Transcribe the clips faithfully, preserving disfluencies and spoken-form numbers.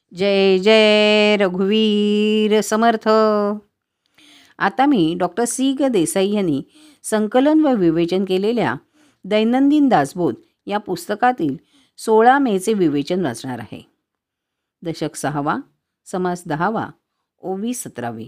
जय जय रघुवीर समर्थ. आता मी doctor C ग देसाई यांनी संकलन व विवेचन केलेल्या दैनंदिन दासबोध या पुस्तकातील सोळा मेचे विवेचन वाचणार आहे. दशक सहावा, समास दहावा, ओवी सतरावी.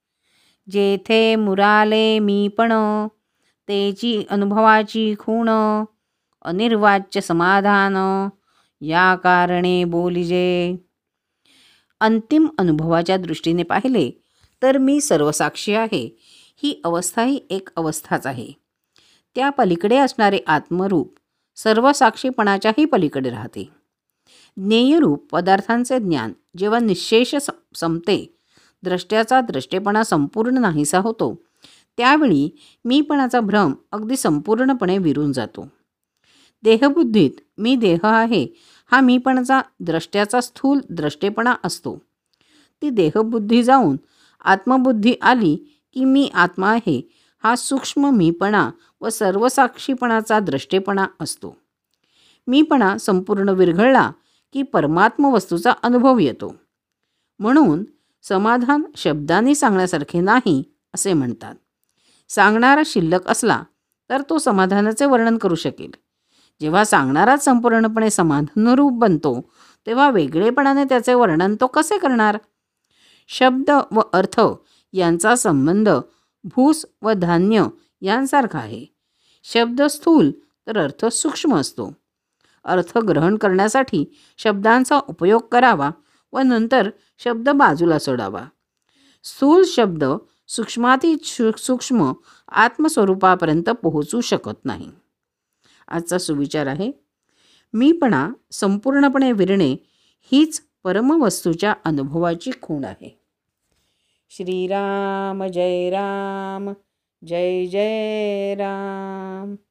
जेथे मुराले मीपण, तेची अनुभवाची खूण, अनिर्वाच्य समाधान, या कारणे बोलिजे. अंतिम अनुभवाच्या दृष्टीने पाहिले तर मी सर्वसाक्षी आहे ही अवस्थाही एक अवस्थाच आहे. त्या पलीकडे असणारे आत्मरूप सर्वसाक्षीपणाच्याही पलीकडे राहते. ज्ञेयरूप पदार्थांचे ज्ञान जेव्हा निश्शेष संपते, द्रष्ट्याचा द्रष्टेपणा संपूर्ण नाहीसा होतो, त्यावेळी मीपणाचा भ्रम अगदी संपूर्णपणे विरून जातो. देहबुद्धीत मी देह आहे हा मीपणाचा द्रष्ट्याचा स्थूल द्रष्टेपणा असतो. ती देहबुद्धी जाऊन आत्मबुद्धी आली की मी आत्मा आहे हा सूक्ष्म मीपणा व सर्वसाक्षीपणाचा द्रष्टेपणा असतो. मीपणा संपूर्ण विरघळला की परमात्म वस्तूचा अनुभव येतो. म्हणून समाधान शब्दांनी सांगण्यासारखे नाही असे म्हणतात. सांगणारा शिल्लक असला तर तो समाधानाचे वर्णन करू शकेल. जेव्हा सांगणाराच संपूर्णपणे समाधानरूप बनतो तेव्हा वेगळेपणाने त्याचे वर्णन तो कसे करणार? शब्द व अर्थ यांचा संबंध भूस व धान्य यांसारखा आहे. शब्द स्थूल तर अर्थ सूक्ष्म असतो. अर्थ ग्रहण करण्यासाठी शब्दांचा उपयोग करावा व नंतर शब्द बाजूला सोडावा. स्थूल शब्द सूक्ष्माती सूक्ष्म आत्मस्वरूपापर्यंत पोहोचू शकत नाही. आजचा सुविचार आहे, मीपणा संपूर्णपणे विरणे हीच परमवस्तूच्या अनुभवाची खूण आहे. श्रीराम जय राम, जय जय राम.